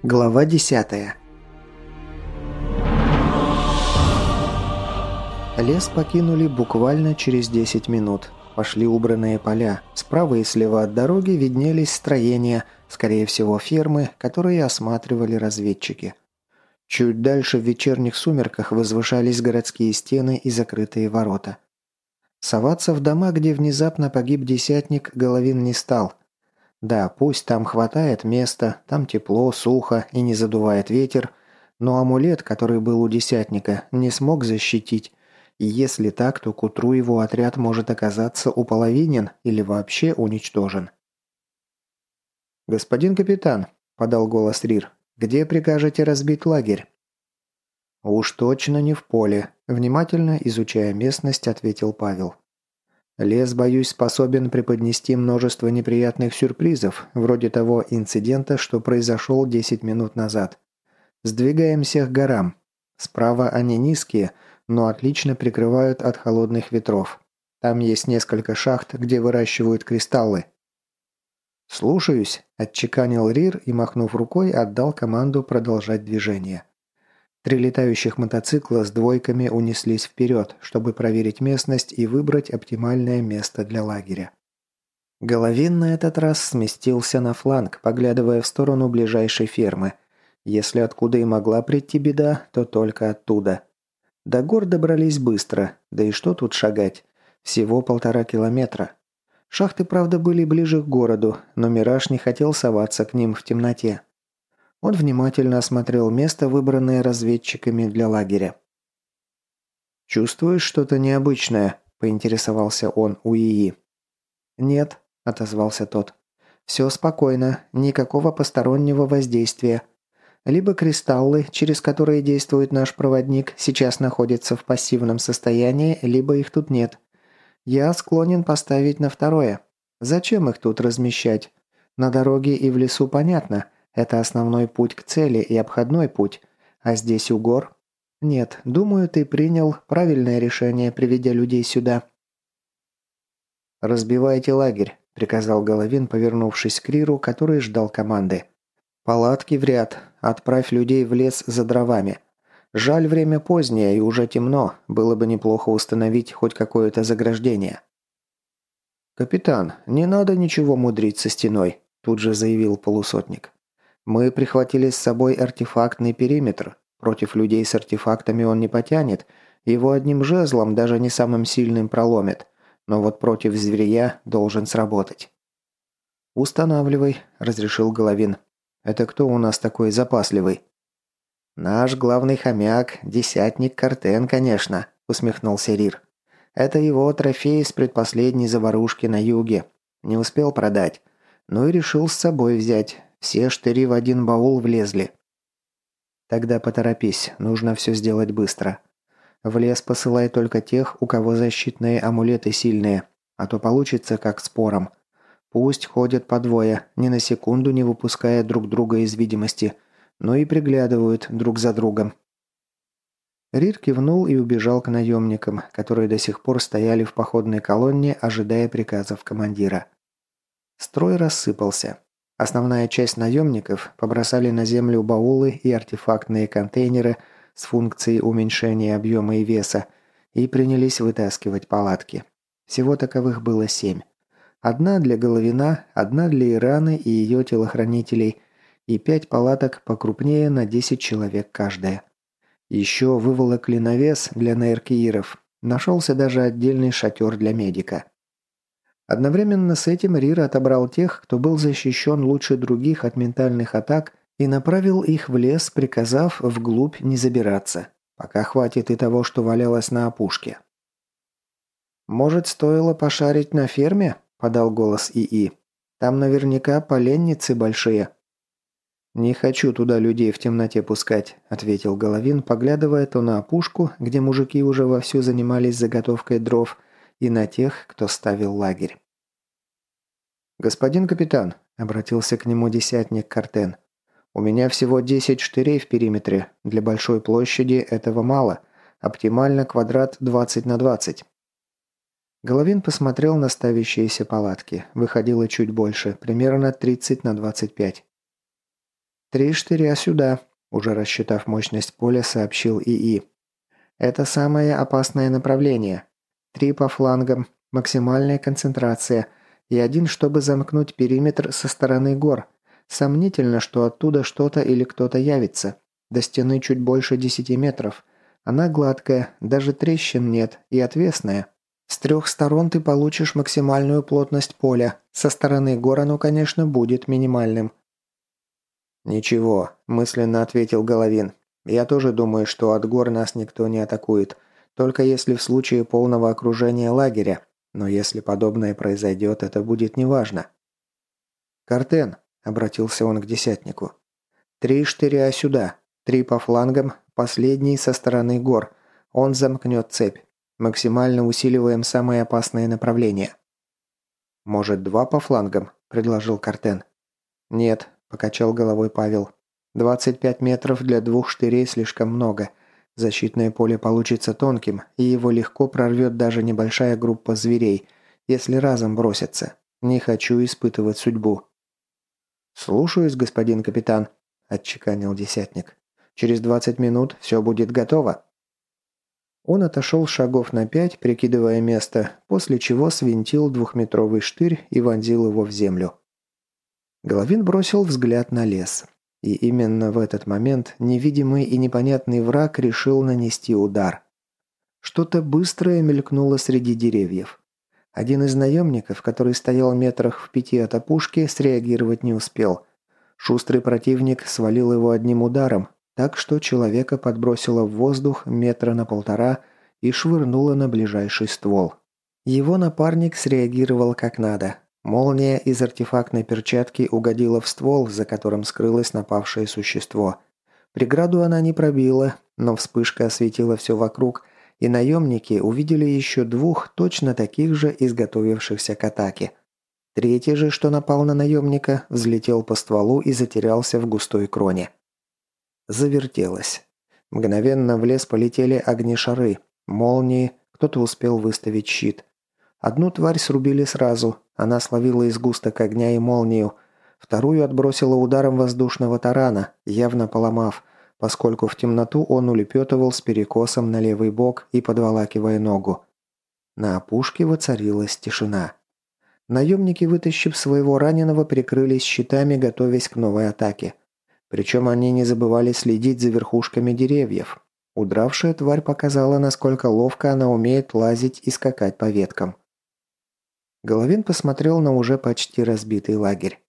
Глава 10. Лес покинули буквально через 10 минут. Пошли убранные поля. Справа и слева от дороги виднелись строения, скорее всего фермы, которые осматривали разведчики. Чуть дальше в вечерних сумерках возвышались городские стены и закрытые ворота. Соваться в дома, где внезапно погиб десятник, Головин не стал. Да, пусть там хватает места, там тепло, сухо и не задувает ветер, но амулет, который был у десятника, не смог защитить, и если так, то к утру его отряд может оказаться уполовинен или вообще уничтожен. «Господин капитан», – подал голос Рир, – «где прикажете разбить лагерь?» «Уж точно не в поле», – внимательно изучая местность, ответил Павел. Лес, боюсь, способен преподнести множество неприятных сюрпризов, вроде того инцидента, что произошел 10 минут назад. Сдвигаемся к горам. Справа они низкие, но отлично прикрывают от холодных ветров. Там есть несколько шахт, где выращивают кристаллы. «Слушаюсь», – отчеканил Рир и, махнув рукой, отдал команду продолжать движение. 3 летающих мотоцикла с двойками унеслись вперед, чтобы проверить местность и выбрать оптимальное место для лагеря. Головин на этот раз сместился на фланг, поглядывая в сторону ближайшей фермы. Если откуда и могла прийти беда, то только оттуда. До гор добрались быстро, да и что тут шагать? Всего 1,5 километра. Шахты, правда, были ближе к городу, но Мираж не хотел соваться к ним в темноте. Он внимательно осмотрел место, выбранное разведчиками для лагеря. «Чувствуешь что-то необычное?» – поинтересовался он у ИИ. «Нет», – отозвался тот. «Все спокойно, никакого постороннего воздействия. Либо кристаллы, через которые действует наш проводник, сейчас находятся в пассивном состоянии, либо их тут нет. Я склонен поставить на второе. Зачем их тут размещать? На дороге и в лесу понятно – это основной путь к цели и обходной путь. А здесь у гор? Нет, думаю, ты принял правильное решение, приведя людей сюда. «Разбивайте лагерь», – приказал Головин, повернувшись к Риру, который ждал команды. «Палатки в ряд. Отправь людей в лес за дровами. Жаль, время позднее и уже темно. Было бы неплохо установить хоть какое-то заграждение». «Капитан, не надо ничего мудрить со стеной», – тут же заявил полусотник. «Мы прихватили с собой артефактный периметр. Против людей с артефактами он не потянет. Его одним жезлом, даже не самым сильным, проломит. Но вот против зверя должен сработать». «Устанавливай», – разрешил Головин. «Это кто у нас такой запасливый?» «Наш главный хомяк, десятник Картен, конечно», – усмехнулся Рир. «Это его трофей с предпоследней заварушки на юге. Не успел продать. Ну и решил с собой взять. Все штыри в один баул влезли». «Тогда поторопись, нужно все сделать быстро. В лес посылай только тех, у кого защитные амулеты сильные, а то получится как с пором. Пусть ходят по двое, ни на секунду не выпуская друг друга из видимости, но и приглядывают друг за другом». Рир кивнул и убежал к наемникам, которые до сих пор стояли в походной колонне, ожидая приказов командира. Строй рассыпался. Основная часть наемников побросали на землю баулы и артефактные контейнеры с функцией уменьшения объема и веса и принялись вытаскивать палатки. Всего таковых было 7. Одна для Головина, одна для Ираны и ее телохранителей, и 5 палаток покрупнее на 10 человек каждая. Еще выволокли навес для наэркииров. Нашелся даже отдельный шатер для медика. Одновременно с этим Рир отобрал тех, кто был защищен лучше других от ментальных атак, и направил их в лес, приказав вглубь не забираться. Пока хватит и того, что валялось на опушке. «Может, стоило пошарить на ферме?» – подал голос ИИ. «Там наверняка поленницы большие». «Не хочу туда людей в темноте пускать», – ответил Головин, поглядывая то на опушку, где мужики уже вовсю занимались заготовкой дров, и на тех, кто ставил лагерь. «Господин капитан», – обратился к нему десятник Картен, – «у меня всего 10 штырей в периметре. Для большой площади этого мало. Оптимально квадрат 20 на 20». Головин посмотрел на ставящиеся палатки. Выходило чуть больше, примерно 30 на 25. 3 штыря сюда», – уже рассчитав мощность поля, сообщил ИИ. «Это самое опасное направление. 3 по флангам, максимальная концентрация, и 1, чтобы замкнуть периметр со стороны гор. Сомнительно, что оттуда что-то или кто-то явится. До стены чуть больше 10 метров. Она гладкая, даже трещин нет и отвесная. С 3 сторон ты получишь максимальную плотность поля. Со стороны гор оно, конечно, будет минимальным». «Ничего», – мысленно ответил Головин. «Я тоже думаю, что от гор нас никто не атакует. Только если в случае полного окружения лагеря. Но если подобное произойдет, это будет неважно». «Картен», – обратился он к десятнику. 3 штыря сюда. 3 по флангам, последний со стороны гор. Он замкнет цепь. Максимально усиливаем самое опасное направление». «Может, 2 по флангам?» – предложил Картен. «Нет», – покачал головой Павел. 25 метров для 2 штырей слишком много. Защитное поле получится тонким, и его легко прорвет даже небольшая группа зверей, если разом бросятся. Не хочу испытывать судьбу». «Слушаюсь, господин капитан», – отчеканил десятник. «Через 20 минут все будет готово». Он отошел шагов на 5, прикидывая место, после чего свинтил 2-метровый штырь и вонзил его в землю. Головин бросил взгляд на лес. И именно в этот момент невидимый и непонятный враг решил нанести удар. Что-то быстрое мелькнуло среди деревьев. Один из наемников, который стоял метрах в 5 от опушки, среагировать не успел. Шустрый противник свалил его одним ударом, так что человека подбросило в воздух 1,5 метра и швырнуло на ближайший ствол. Его напарник среагировал как надо. Молния из артефактной перчатки угодила в ствол, за которым скрылось напавшее существо. Преграду она не пробила, но вспышка осветила все вокруг, и наемники увидели еще 2 точно таких же, изготовившихся к атаке. Третий же, что напал на наемника, взлетел по стволу и затерялся в густой кроне. Завертелось. Мгновенно в лес полетели огнешары, молнии, кто-то успел выставить щит. Одну тварь срубили сразу, она словила из сгусток огня и молнию. Вторую отбросила ударом воздушного тарана, явно поломав, поскольку в темноту он улепетывал с перекосом на левый бок и подволакивая ногу. На опушке воцарилась тишина. Наемники, вытащив своего раненого, прикрылись щитами, готовясь к новой атаке. Причем они не забывали следить за верхушками деревьев. Удравшая тварь показала, насколько ловко она умеет лазить и скакать по веткам. Головин посмотрел на уже почти разбитый лагерь.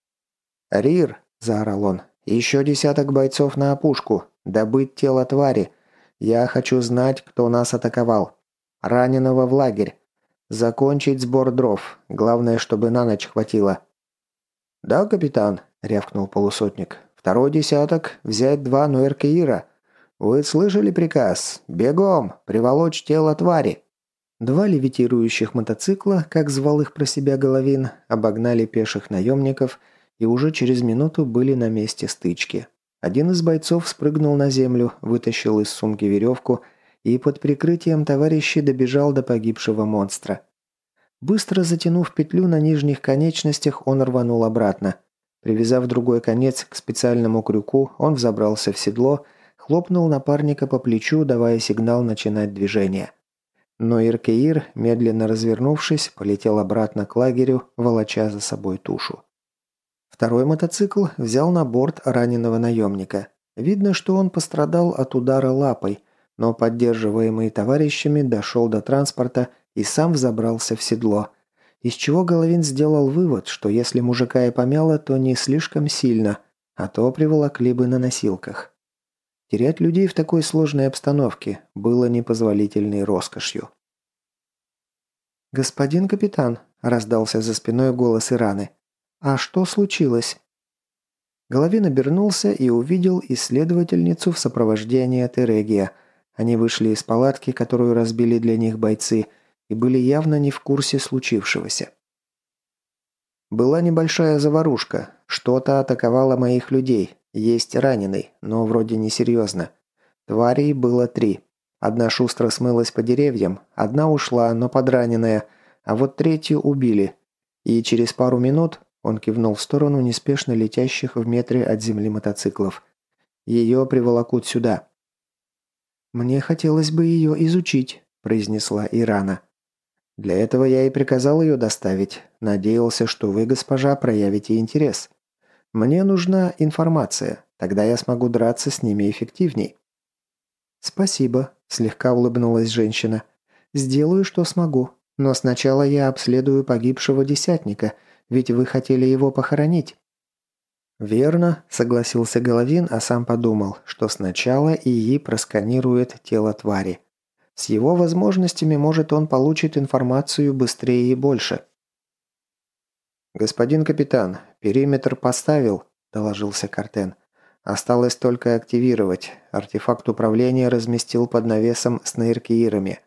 «Рир!» – заорал он. «Еще 10 бойцов на опушку. Добыть тело твари. Я хочу знать, кто нас атаковал. Раненого в лагерь. Закончить сбор дров. Главное, чтобы на ночь хватило». «Да, капитан», – рявкнул полусотник. «Второй десяток. Взять 2 Нуэркеира. Вы слышали приказ? Бегом! Приволочь тело твари!» 2 левитирующих мотоцикла, как звал их про себя Головин, обогнали пеших наемников и уже через минуту были на месте стычки. Один из бойцов спрыгнул на землю, вытащил из сумки веревку и под прикрытием товарищей добежал до погибшего монстра. Быстро затянув петлю на нижних конечностях, он рванул обратно. Привязав другой конец к специальному крюку, он взобрался в седло, хлопнул напарника по плечу, давая сигнал начинать движение. Но Иркеир, медленно развернувшись, полетел обратно к лагерю, волоча за собой тушу. Второй мотоцикл взял на борт раненого наемника. Видно, что он пострадал от удара лапой, но, поддерживаемый товарищами, дошел до транспорта и сам взобрался в седло. Из чего Головин сделал вывод, что если мужика и помяло, то не слишком сильно, а то приволокли бы на носилках. Терять людей в такой сложной обстановке было непозволительной роскошью. «Господин капитан», – раздался за спиной голос Ираны, – «а что случилось?» Головин обернулся и увидел исследовательницу в сопровождении Терегия. Они вышли из палатки, которую разбили для них бойцы, и были явно не в курсе случившегося. «Была небольшая заварушка. Что-то атаковало моих людей. Есть раненый, но вроде несерьезно. Тварей было 3. Одна шустро смылась по деревьям, одна ушла, но подраненная, а вот третью убили. И через пару минут Он кивнул в сторону неспешно летящих в метре от земли мотоциклов. «Ее приволокут сюда». «Мне хотелось бы ее изучить», – произнесла Ирана. «Для этого я и приказал ее доставить. Надеялся, что вы, госпожа, проявите интерес. Мне нужна информация, тогда я смогу драться с ними эффективней». «Спасибо», – слегка улыбнулась женщина. «Сделаю, что смогу. Но сначала я обследую погибшего десятника, ведь вы хотели его похоронить». «Верно», – согласился Головин, а сам подумал, что сначала ИИ просканирует тело твари. С его возможностями, может, он получит информацию быстрее и больше. «Господин капитан, периметр поставил», – доложился Картен. «Осталось только активировать. Артефакт управления разместил под навесом с нейркиирами».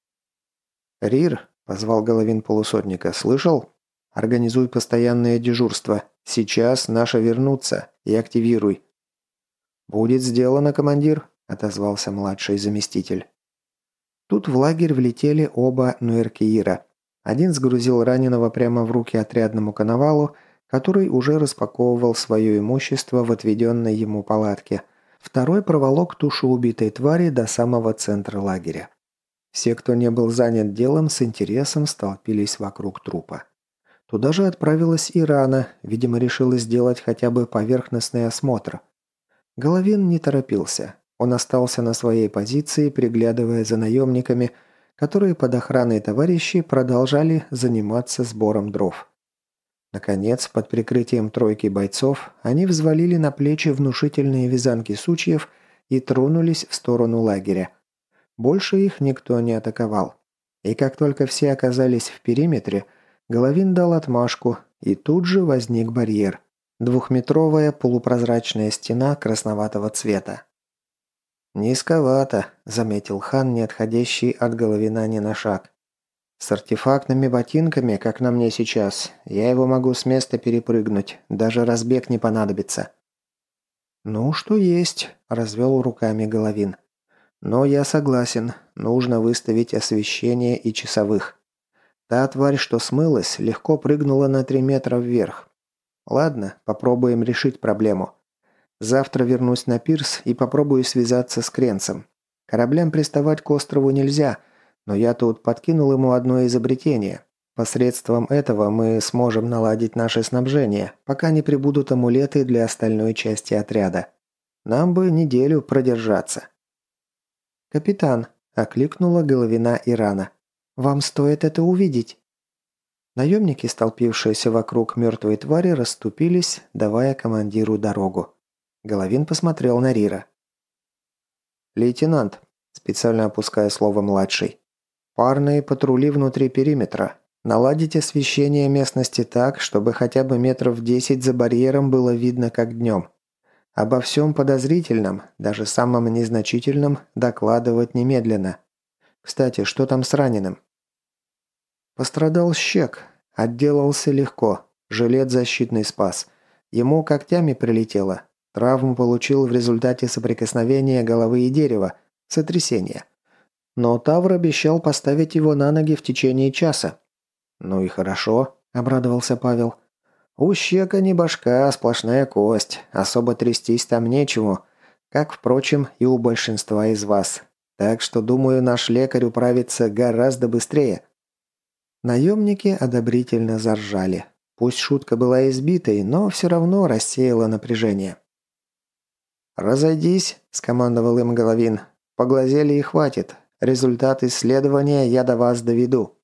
«Рир», – позвал Головин полусотника, – «слышал? Организуй постоянное дежурство. Сейчас наши вернутся. И активируй». «Будет сделано, командир», – отозвался младший заместитель. Тут в лагерь влетели оба нуэркиира. Один сгрузил раненого прямо в руки отрядному коновалу, который уже распаковывал свое имущество в отведенной ему палатке. Второй проволок тушу убитой твари до самого центра лагеря. Все, кто не был занят делом, с интересом столпились вокруг трупа. Туда же отправилась Ирана, видимо, решила сделать хотя бы поверхностный осмотр. Головин не торопился. Он остался на своей позиции, приглядывая за наемниками, которые под охраной товарищей продолжали заниматься сбором дров. Наконец, под прикрытием тройки бойцов, они взвалили на плечи внушительные вязанки сучьев и тронулись в сторону лагеря. Больше их никто не атаковал. И как только все оказались в периметре, Головин дал отмашку, и тут же возник барьер. Двухметровая полупрозрачная стена красноватого цвета. «Низковато», – заметил хан, не отходящий от Головина ни на шаг. «С артефактными ботинками, как на мне сейчас, я его могу с места перепрыгнуть, даже разбег не понадобится». «Ну, что есть», – развел руками Головин. «Но я согласен, нужно выставить освещение и часовых. Та тварь, что смылась, легко прыгнула на 3 метра вверх. Ладно, попробуем решить проблему. Завтра вернусь на пирс и попробую связаться с Кренцем. Кораблям приставать к острову нельзя, но я тут подкинул ему одно изобретение. Посредством этого мы сможем наладить наше снабжение, пока не прибудут амулеты для остальной части отряда. Нам бы неделю продержаться». «Капитан», – окликнула Головина Ирана, – «вам стоит это увидеть». Наемники, столпившиеся вокруг мертвой твари, расступились, давая командиру дорогу. Головин посмотрел на Рира. «Лейтенант», специально опуская слово «младший», «парные патрули внутри периметра. Наладить освещение местности так, чтобы хотя бы метров 10 за барьером было видно как днем. Обо всем подозрительном, даже самом незначительном, докладывать немедленно. Кстати, что там с раненым?» «Пострадал Щек. Отделался легко. Жилет защитный спас. Ему когтями прилетело. Травму получил в результате соприкосновения головы и дерева. Сотрясение. Но Тавр обещал поставить его на ноги в течение часа». «Ну и хорошо», – обрадовался Павел. «У Щека не башка, а сплошная кость. Особо трястись там нечему. Как, впрочем, и у большинства из вас. Так что, думаю, наш лекарь управится гораздо быстрее». Наемники одобрительно заржали. Пусть шутка была избитой, но все равно рассеяла напряжение. «Разойдись», – скомандовал им Головин. «Поглазели и хватит. Результат исследования я до вас доведу».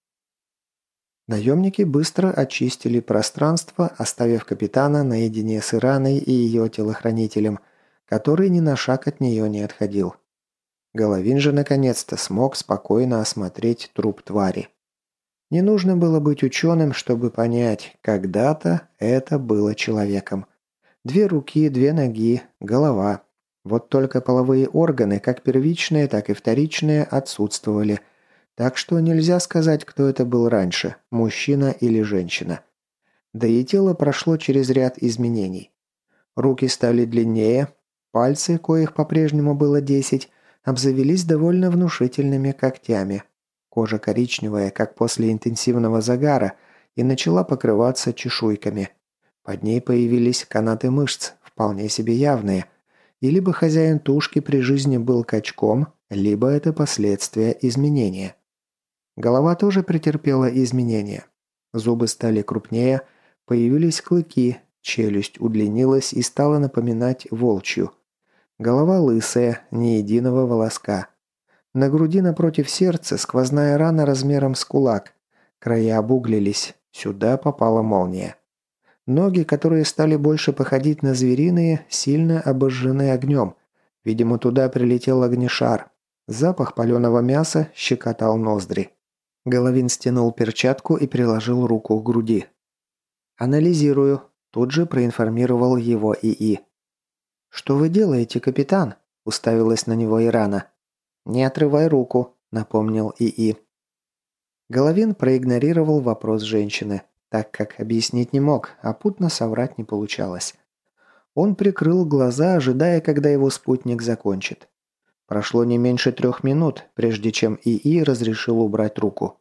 Наемники быстро очистили пространство, оставив капитана наедине с Ираной и ее телохранителем, который ни на шаг от нее не отходил. Головин же наконец-то смог спокойно осмотреть труп твари. Не нужно было быть ученым, чтобы понять, когда-то это было человеком. 2 руки, 2 ноги, голова. Вот только половые органы, как первичные, так и вторичные, отсутствовали. Так что нельзя сказать, кто это был раньше, мужчина или женщина. Да и тело прошло через ряд изменений. Руки стали длиннее, пальцы, коих по-прежнему было 10, обзавелись довольно внушительными когтями. Кожа коричневая, как после интенсивного загара, и начала покрываться чешуйками. Под ней появились канаты мышц, вполне себе явные. И либо хозяин тушки при жизни был качком, либо это последствия изменения. Голова тоже претерпела изменения. Зубы стали крупнее, появились клыки, челюсть удлинилась и стала напоминать волчью. Голова лысая, ни единого волоска. На груди напротив сердца сквозная рана размером с кулак. Края обуглились, сюда попала молния. Ноги, которые стали больше походить на звериные, сильно обожжены огнем. Видимо, туда прилетел огнешар. Запах паленого мяса щекотал ноздри. Головин стянул перчатку и приложил руку к груди. «Анализирую», – тут же проинформировал его ИИ. «Что вы делаете, капитан?» – уставилась на него Ирана. «Не отрывай руку», – напомнил ИИ. Головин проигнорировал вопрос женщины, так как объяснить не мог, а путно соврать не получалось. Он прикрыл глаза, ожидая, когда его спутник закончит. Прошло не меньше 3 минут, прежде чем ИИ разрешил убрать руку.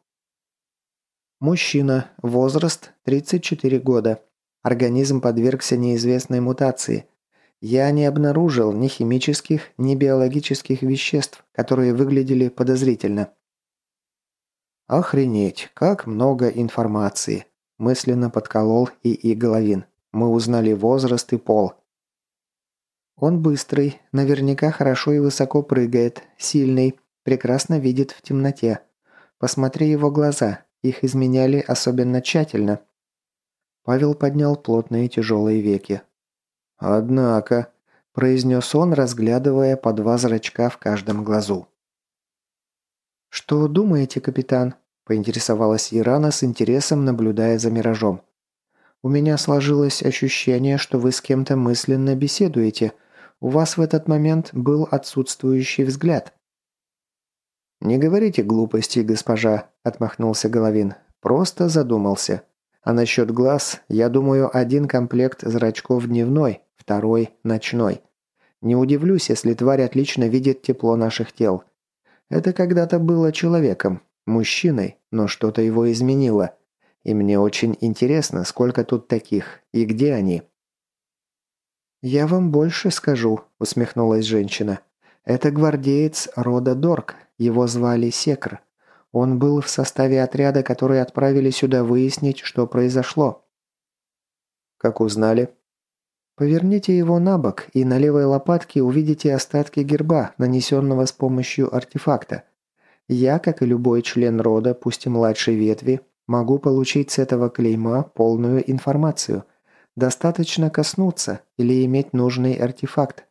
Мужчина, возраст 34 года. Организм подвергся неизвестной мутации. Я не обнаружил ни химических, ни биологических веществ, которые выглядели подозрительно. «Охренеть, как много информации!» – мысленно подколол ИИ Головин. «Мы узнали возраст и пол». «Он быстрый, наверняка хорошо и высоко прыгает, сильный, прекрасно видит в темноте. Посмотри его глаза, их изменяли особенно тщательно». Павел поднял плотные тяжелые веки. «Однако», – произнес он, разглядывая по 2 зрачка в каждом глазу. «Что думаете, капитан?» – поинтересовалась Ирана с интересом, наблюдая за миражом. «У меня сложилось ощущение, что вы с кем-то мысленно беседуете. У вас в этот момент был отсутствующий взгляд». «Не говорите глупостей, госпожа», – отмахнулся Головин. «Просто задумался. А насчет глаз, я думаю, один комплект зрачков дневной, второй – ночной. Не удивлюсь, если тварь отлично видит тепло наших тел. Это когда-то было человеком, мужчиной, но что-то его изменило. И мне очень интересно, сколько тут таких и где они». «Я вам больше скажу», – усмехнулась женщина. «Это гвардеец рода Дорк, его звали Секр. Он был в составе отряда, который отправили сюда выяснить, что произошло». «Как узнали?» «Поверните его на бок, и на левой лопатке увидите остатки герба, нанесенного с помощью артефакта. Я, как и любой член рода, пусть и младшей ветви, могу получить с этого клейма полную информацию. Достаточно коснуться или иметь нужный артефакт».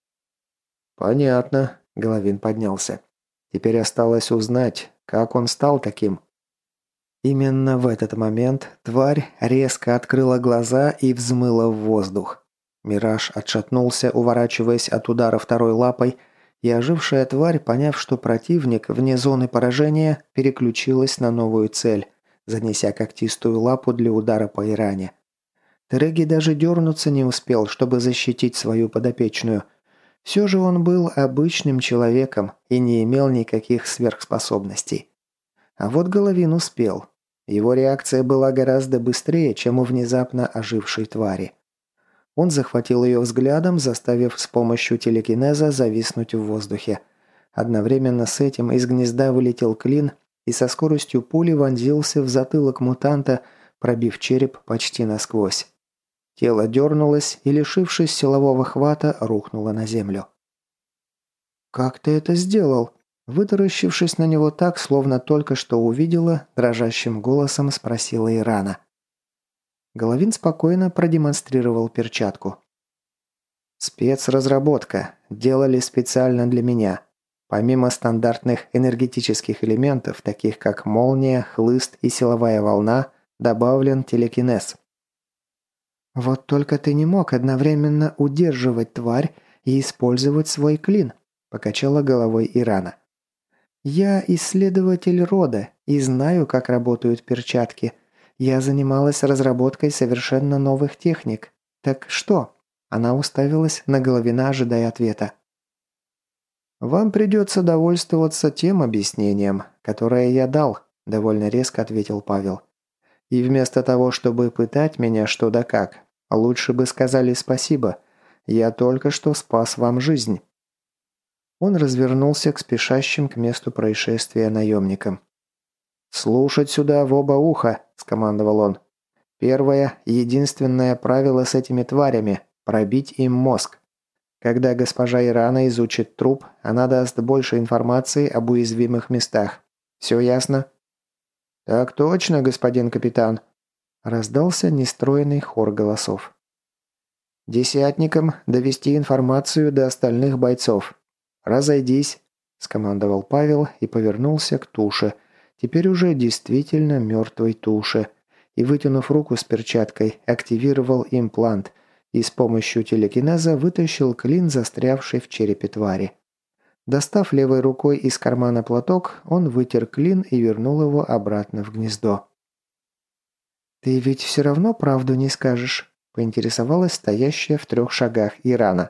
«Понятно», – Головин поднялся. «Теперь осталось узнать, как он стал таким». Именно в этот момент тварь резко открыла глаза и взмыла в воздух. Мираж отшатнулся, уворачиваясь от удара второй лапой, и ожившая тварь, поняв, что противник вне зоны поражения, переключилась на новую цель, занеся когтистую лапу для удара по Иране. Тереги даже дернуться не успел, чтобы защитить свою подопечную. Все же он был обычным человеком и не имел никаких сверхспособностей. А вот Головин успел. Его реакция была гораздо быстрее, чем у внезапно ожившей твари. Он захватил ее взглядом, заставив с помощью телекинеза зависнуть в воздухе. Одновременно с этим из гнезда вылетел клин и со скоростью пули вонзился в затылок мутанта, пробив череп почти насквозь. Тело дернулось и, лишившись силового хвата, рухнуло на землю. «Как ты это сделал?» Вытаращившись на него так, словно только что увидела, дрожащим голосом спросила Ирана. Головин спокойно продемонстрировал перчатку. «Спецразработка. Делали специально для меня. Помимо стандартных энергетических элементов, таких как молния, хлыст и силовая волна, добавлен телекинез». «Вот только ты не мог одновременно удерживать тварь и использовать свой клин», – покачала головой Ирана. «Я исследователь рода и знаю, как работают перчатки. Я занималась разработкой совершенно новых техник. Так что?» Она уставилась на Головина, ожидая ответа. «Вам придется довольствоваться тем объяснением, которое я дал», – довольно резко ответил Павел. И вместо того, чтобы пытать меня что да как, лучше бы сказали спасибо. Я только что спас вам жизнь». Он развернулся к спешащим к месту происшествия наемникам. «Слушать сюда в оба уха», – скомандовал он. «Первое, единственное правило с этими тварями – пробить им мозг. Когда госпожа Ирана изучит труп, она даст больше информации об уязвимых местах. Все ясно?» «Так точно, господин капитан», – раздался нестройный хор голосов. «Десятникам довести информацию до остальных бойцов. Разойдись», – скомандовал Павел и повернулся к туше, теперь уже действительно мертвой туше, и, вытянув руку с перчаткой, активировал имплант и с помощью телекинеза вытащил клин, застрявший в черепе твари. Достав левой рукой из кармана платок, он вытер клин и вернул его обратно в гнездо. «Ты ведь все равно правду не скажешь?» – поинтересовалась стоящая в 3 шагах Ирана.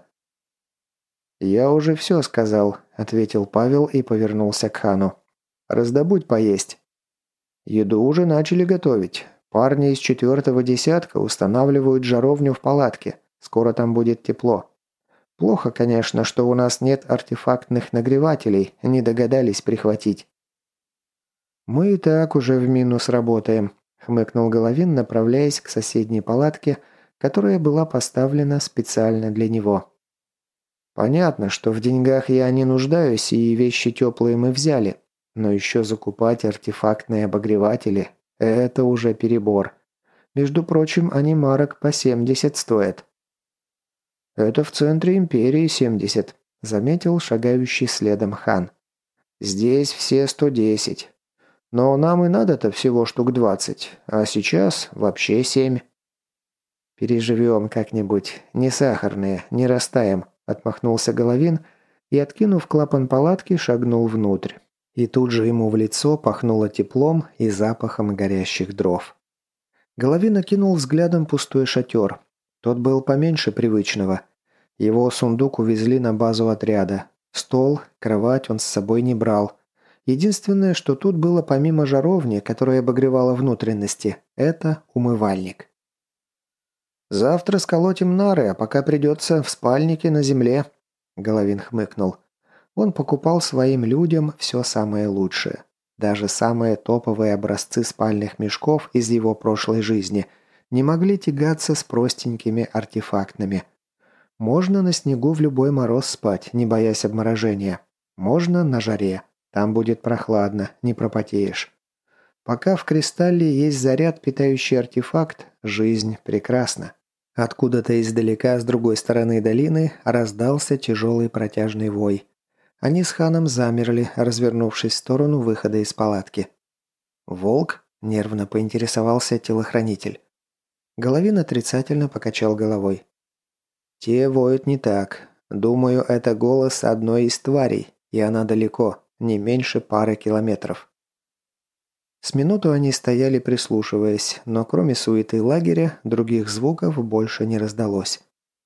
«Я уже все сказал», – ответил Павел и повернулся к хану. «Раздобудь поесть». «Еду уже начали готовить. Парни из 4-го десятка устанавливают жаровню в палатке. Скоро там будет тепло. Плохо, конечно, что у нас нет артефактных нагревателей, не догадались прихватить». «Мы и так уже в минус работаем», – хмыкнул Головин, направляясь к соседней палатке, которая была поставлена специально для него. «Понятно, что в деньгах я не нуждаюсь и вещи теплые мы взяли, но еще закупать артефактные обогреватели – это уже перебор. Между прочим, они марок по 70 стоят». «Это в центре империи 70», – заметил шагающий следом хан. «Здесь все 110. Но нам и надо-то всего штук 20, а сейчас вообще 7». «Переживем как-нибудь. Не сахарные, не растаем», – отмахнулся Головин и, откинув клапан палатки, шагнул внутрь. И тут же ему в лицо пахнуло теплом и запахом горящих дров. Головин окинул взглядом пустой шатер. Тот был поменьше привычного. Его сундук увезли на базу отряда. Стол, кровать он с собой не брал. Единственное, что тут было помимо жаровни, которая обогревала внутренности, это умывальник. «Завтра сколотим нары, а пока придется в спальнике на земле», – Головин хмыкнул. Он покупал своим людям все самое лучшее. Даже самые топовые образцы спальных мешков из его прошлой жизни не могли тягаться с простенькими артефактными. Можно на снегу в любой мороз спать, не боясь обморожения. Можно на жаре. Там будет прохладно, не пропотеешь. Пока в кристалле есть заряд, питающий артефакт, жизнь прекрасна. Откуда-то издалека, с другой стороны долины, раздался тяжелый протяжный вой. Они с ханом замерли, развернувшись в сторону выхода из палатки. «Волк?» – нервно поинтересовался телохранитель. Головин отрицательно покачал головой. «Те воют не так. Думаю, это голос одной из тварей, и она далеко, не меньше пары километров». С минуту они стояли, прислушиваясь, но кроме суеты лагеря, других звуков больше не раздалось.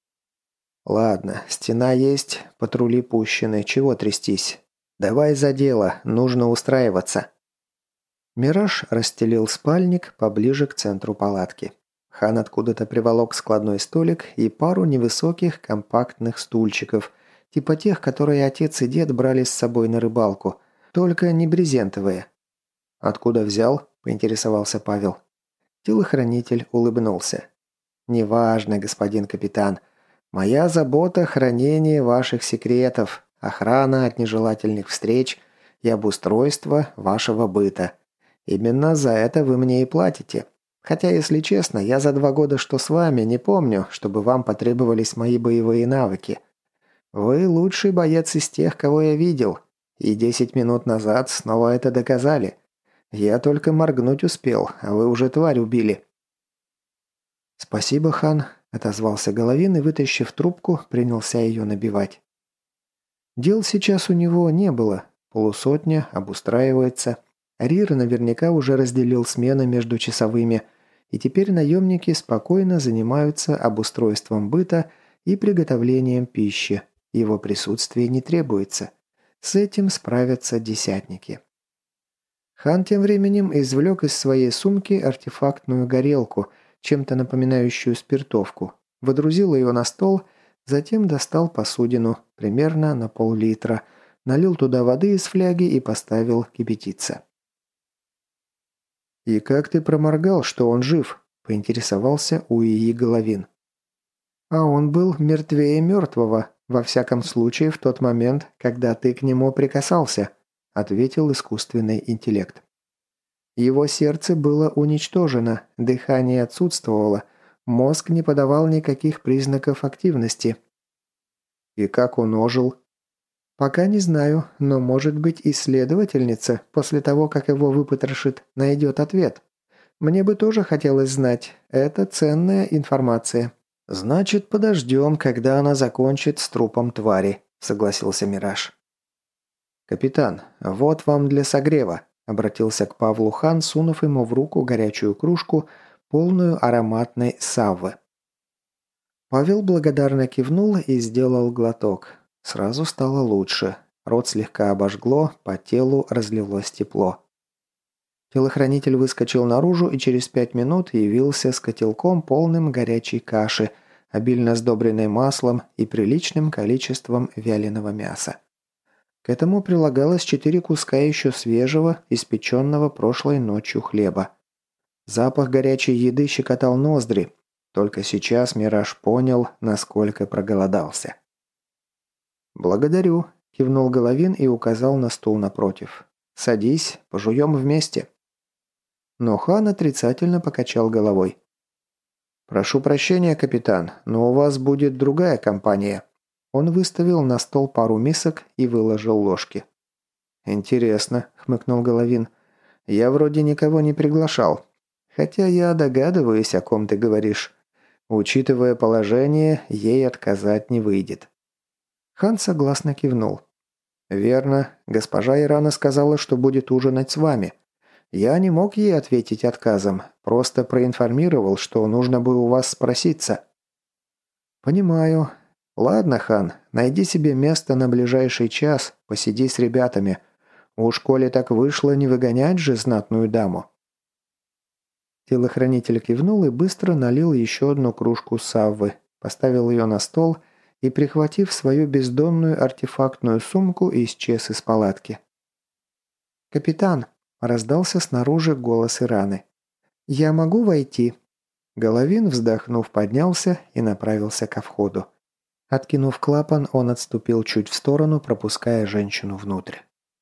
«Ладно, стена есть, патрули пущены, чего трястись? Давай за дело, нужно устраиваться». Мираж расстелил спальник поближе к центру палатки. Хан откуда-то приволок складной столик и пару невысоких компактных стульчиков, типа тех, которые отец и дед брали с собой на рыбалку, только не брезентовые. «Откуда взял?» – поинтересовался Павел. Телохранитель улыбнулся. «Неважно, господин капитан. Моя забота – хранение ваших секретов, охрана от нежелательных встреч и обустройство вашего быта. Именно за это вы мне и платите. Хотя, если честно, я за 2 года, что с вами, не помню, чтобы вам потребовались мои боевые навыки. Вы лучший боец из тех, кого я видел, и 10 минут назад снова это доказали. Я только моргнуть успел, а вы уже тварь убили». «Спасибо, хан», – отозвался Головин и, вытащив трубку, принялся ее набивать. Дел сейчас у него не было. Полусотня обустраивается. Рир наверняка уже разделил смены между часовыми, и теперь наемники спокойно занимаются обустройством быта и приготовлением пищи. Его присутствие не требуется. С этим справятся десятники. Хан тем временем извлек из своей сумки артефактную горелку, чем-то напоминающую спиртовку, водрузил ее на стол, затем достал посудину, примерно на пол-литра, налил туда воды из фляги и поставил кипятиться. «И как ты проморгал, что он жив?» – поинтересовался у Ии Головин. «А он был мертвее мертвого, во всяком случае в тот момент, когда ты к нему прикасался», – ответил искусственный интеллект. Его сердце было уничтожено, дыхание отсутствовало, мозг не подавал никаких признаков активности. «И как он ожил?» «Пока не знаю, но, может быть, исследовательница, после того, как его выпотрошит, найдет ответ. Мне бы тоже хотелось знать. Это ценная информация». «Значит, подождем, когда она закончит с трупом твари», — согласился Мираж. «Капитан, вот вам для согрева», — обратился к Павлу хан, сунув ему в руку горячую кружку, полную ароматной саввы. Павел благодарно кивнул и сделал глоток. Сразу стало лучше. Рот слегка обожгло, по телу разлилось тепло. Телохранитель выскочил наружу и через 5 минут явился с котелком, полным горячей каши, обильно сдобренной маслом и приличным количеством вяленого мяса. К этому прилагалось 4 куска еще свежего, испеченного прошлой ночью хлеба. Запах горячей еды щекотал ноздри. Только сейчас Мираж понял, насколько проголодался. «Благодарю», – кивнул Головин и указал на стул напротив. «Садись, пожуем вместе». Но хан отрицательно покачал головой. «Прошу прощения, капитан, но у вас будет другая компания». Он выставил на стол пару мисок и выложил ложки. «Интересно», – хмыкнул Головин. «Я вроде никого не приглашал. Хотя я догадываюсь, о ком ты говоришь. Учитывая положение, ей отказать не выйдет». Хан согласно кивнул. «Верно. Госпожа Ирана сказала, что будет ужинать с вами. Я не мог ей ответить отказом, просто проинформировал, что нужно бы у вас спроситься». «Понимаю. Ладно, хан, найди себе место на ближайший час, посиди с ребятами. Уж коли так вышло, не выгонять же знатную даму». Телохранитель кивнул и быстро налил еще одну кружку саввы, поставил ее на стол и, прихватив свою бездонную артефактную сумку, исчез из палатки. «Капитан!» – раздался снаружи голос Ираны. «Я могу войти?» Головин, вздохнув, поднялся и направился ко входу. Откинув клапан, он отступил чуть в сторону, пропуская женщину внутрь.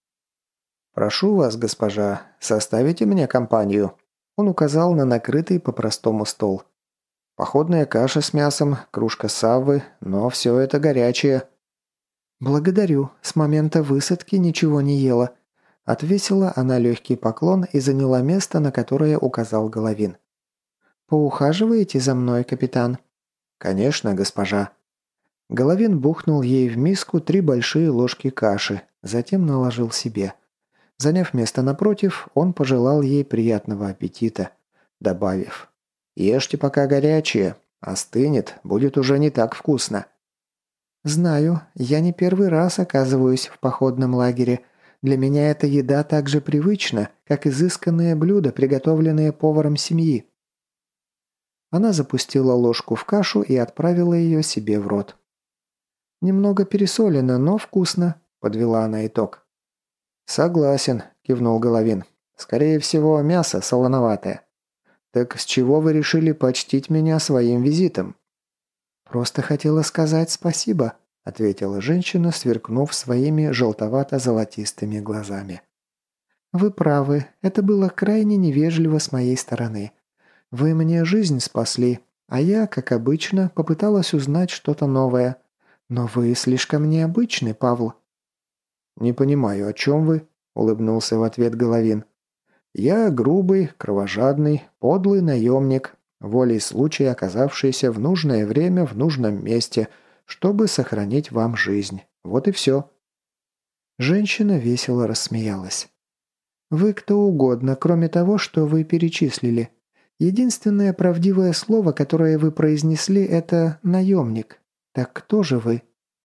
«Прошу вас, госпожа, составите мне компанию?» Он указал на накрытый по-простому стол. «Походная каша с мясом, кружка саввы, но все это горячее». «Благодарю, с момента высадки ничего не ела». Отвесила она легкий поклон и заняла место, на которое указал Головин. «Поухаживаете за мной, капитан?» «Конечно, госпожа». Головин бухнул ей в миску 3 большие ложки каши, затем наложил себе. Заняв место напротив, он пожелал ей приятного аппетита, добавив: «Ешьте пока горячее, остынет, будет уже не так вкусно». «Знаю, я не первый раз оказываюсь в походном лагере. Для меня эта еда так же привычна, как изысканные блюда, приготовленные поваром семьи». Она запустила ложку в кашу и отправила ее себе в рот. «Немного пересолено, но вкусно», – подвела она итог. «Согласен», – кивнул Головин. «Скорее всего, мясо солоноватое. Так с чего вы решили почтить меня своим визитом?» «Просто хотела сказать спасибо», – ответила женщина, сверкнув своими желтовато-золотистыми глазами. «Вы правы, это было крайне невежливо с моей стороны. Вы мне жизнь спасли, а я, как обычно, попыталась узнать что-то новое. Но вы слишком необычны, Павл». «Не понимаю, о чем вы?» – улыбнулся в ответ Головин. «Я грубый, кровожадный, подлый наемник, волей случая оказавшийся в нужное время в нужном месте, чтобы сохранить вам жизнь. Вот и все». Женщина весело рассмеялась. «Вы кто угодно, кроме того, что вы перечислили. Единственное правдивое слово, которое вы произнесли, это «наемник». Так кто же вы?»